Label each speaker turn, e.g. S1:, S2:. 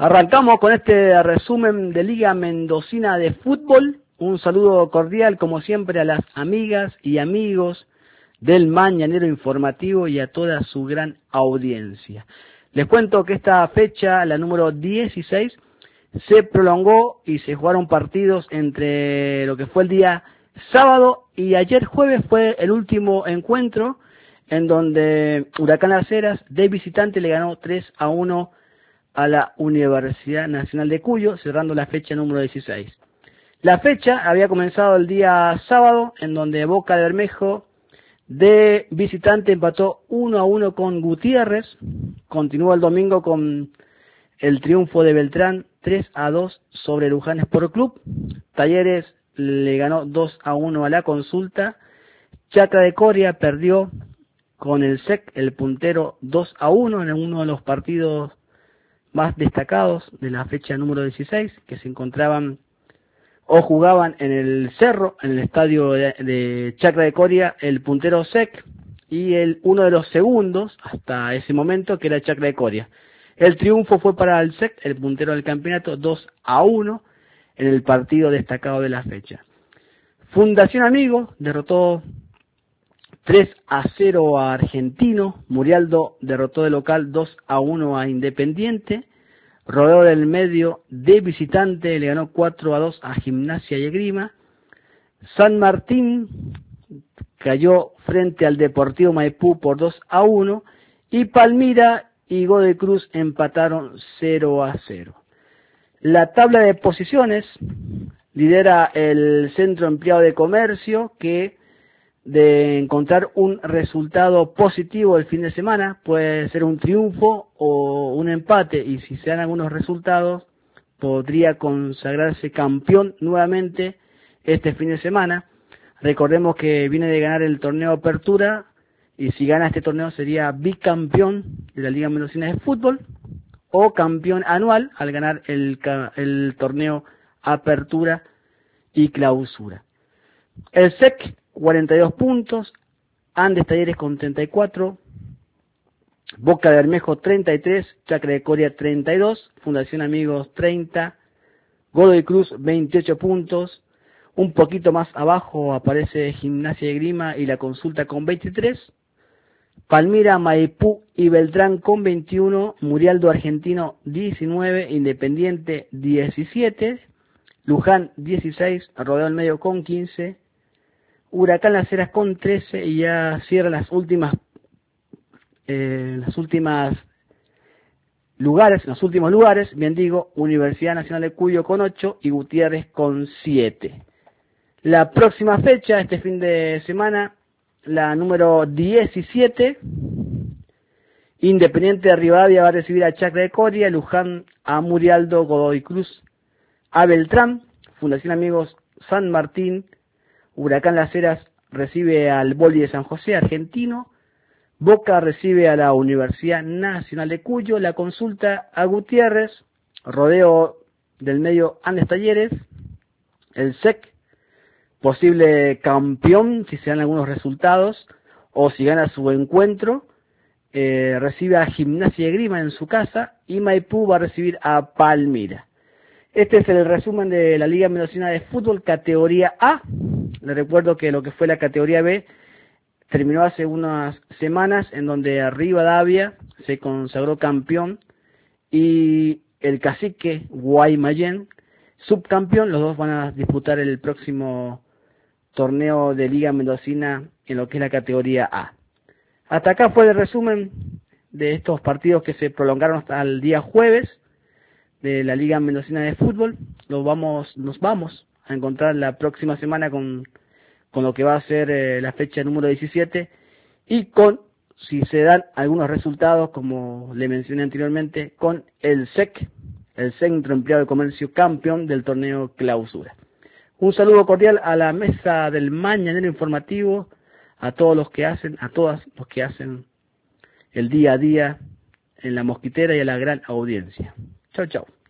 S1: Arrancamos con este resumen de Liga Mendocina de Fútbol. Un saludo cordial, como siempre, a las amigas y amigos del Mañanero Informativo y a toda su gran audiencia. Les cuento que esta fecha, la número 16, se prolongó y se jugaron partidos entre lo que fue el día sábado y ayer jueves fue el último encuentro en donde Huracán Las Heras de visitante le ganó 3-1 a la Universidad Nacional de Cuyo, cerrando la fecha número 16. La fecha había comenzado el día sábado, en donde Boca de Bermejo de visitante empató 1-1 con Gutiérrez. Continuó el domingo con el triunfo de Beltrán 3-2 sobre Luján Sport Club. Talleres le ganó 2-1 a la Consulta. Chacra de Coria perdió con el SEC, el puntero, 2-1 en uno de los partidos más destacados de la fecha número 16, que se encontraban o jugaban en el Cerro, en el estadio de Chacra de Coria, el puntero SEC y uno de los segundos hasta ese momento, que era Chacra de Coria. El triunfo fue para el SEC, el puntero del campeonato, 2-1 en el partido destacado de la fecha. Fundación Amigo derrotó 3-0 a Argentino. Murialdo derrotó de local 2-1 a Independiente. Rodeo del Medio de visitante le ganó 4-2 a Gimnasia y Esgrima. San Martín cayó frente al Deportivo Maipú por 2-1 y Palmira y Godoy Cruz empataron 0-0. La tabla de posiciones lidera el Centro Empleado de Comercio, que de encontrar un resultado positivo el fin de semana, puede ser un triunfo o un empate, y si se dan algunos resultados podría consagrarse campeón nuevamente este fin de semana. Recordemos que viene de ganar el torneo Apertura, y si gana este torneo sería bicampeón de la Liga Mendocina de Fútbol o campeón anual al ganar el torneo Apertura y Clausura. El SEC 42 puntos, Andes Talleres con 34, Boca de Bermejo 33, Chacra de Coria 32, Fundación Amigos 30, Godoy Cruz 28 puntos, un poquito más abajo aparece Gimnasia y Esgrima y la Consulta con 23, Palmira, Maipú y Beltrán con 21, Murialdo Argentino 19, Independiente 17, Luján 16, Rodeo del Medio con 15, Huracán Las Heras con 13 y ya cierra los últimos lugares, bien digo, Universidad Nacional de Cuyo con 8 y Gutiérrez con 7. La próxima fecha, este fin de semana, la número 17, Independiente de Rivadavia va a recibir a Chacra de Coria, Luján a Murialdo, Godoy Cruz a Beltrán, Fundación Amigos San Martín, Huracán Las Heras recibe al Boli de San José, Argentino. Boca recibe a la Universidad Nacional de Cuyo. La Consulta a Gutiérrez. Rodeo del Medio Andes Talleres. El SEC, posible campeón si se dan algunos resultados o si gana su encuentro, recibe a Gimnasia y Esgrima en su casa. Y Maipú va a recibir a Palmira. Este es el resumen de la Liga Mendocina de Fútbol, categoría A. Les recuerdo que lo que fue la categoría B terminó hace unas semanas, en donde Rivadavia se consagró campeón y el Cacique Guaymallén subcampeón. Los dos van a disputar el próximo torneo de Liga Mendocina en lo que es la categoría A. Hasta acá fue el resumen de estos partidos que se prolongaron hasta el día jueves de la Liga Mendocina de Fútbol. Nos vamos a encontrar la próxima semana con lo que va a ser la fecha número 17 y si se dan algunos resultados, como le mencioné anteriormente, con el SEC, el Centro Empleado de Comercio, campeón del torneo Clausura. Un saludo cordial a la mesa del Mañanero Informativo, a todos los que hacen, a todas los que hacen el día a día en la Mosquitera y a la gran audiencia. Chau, chau.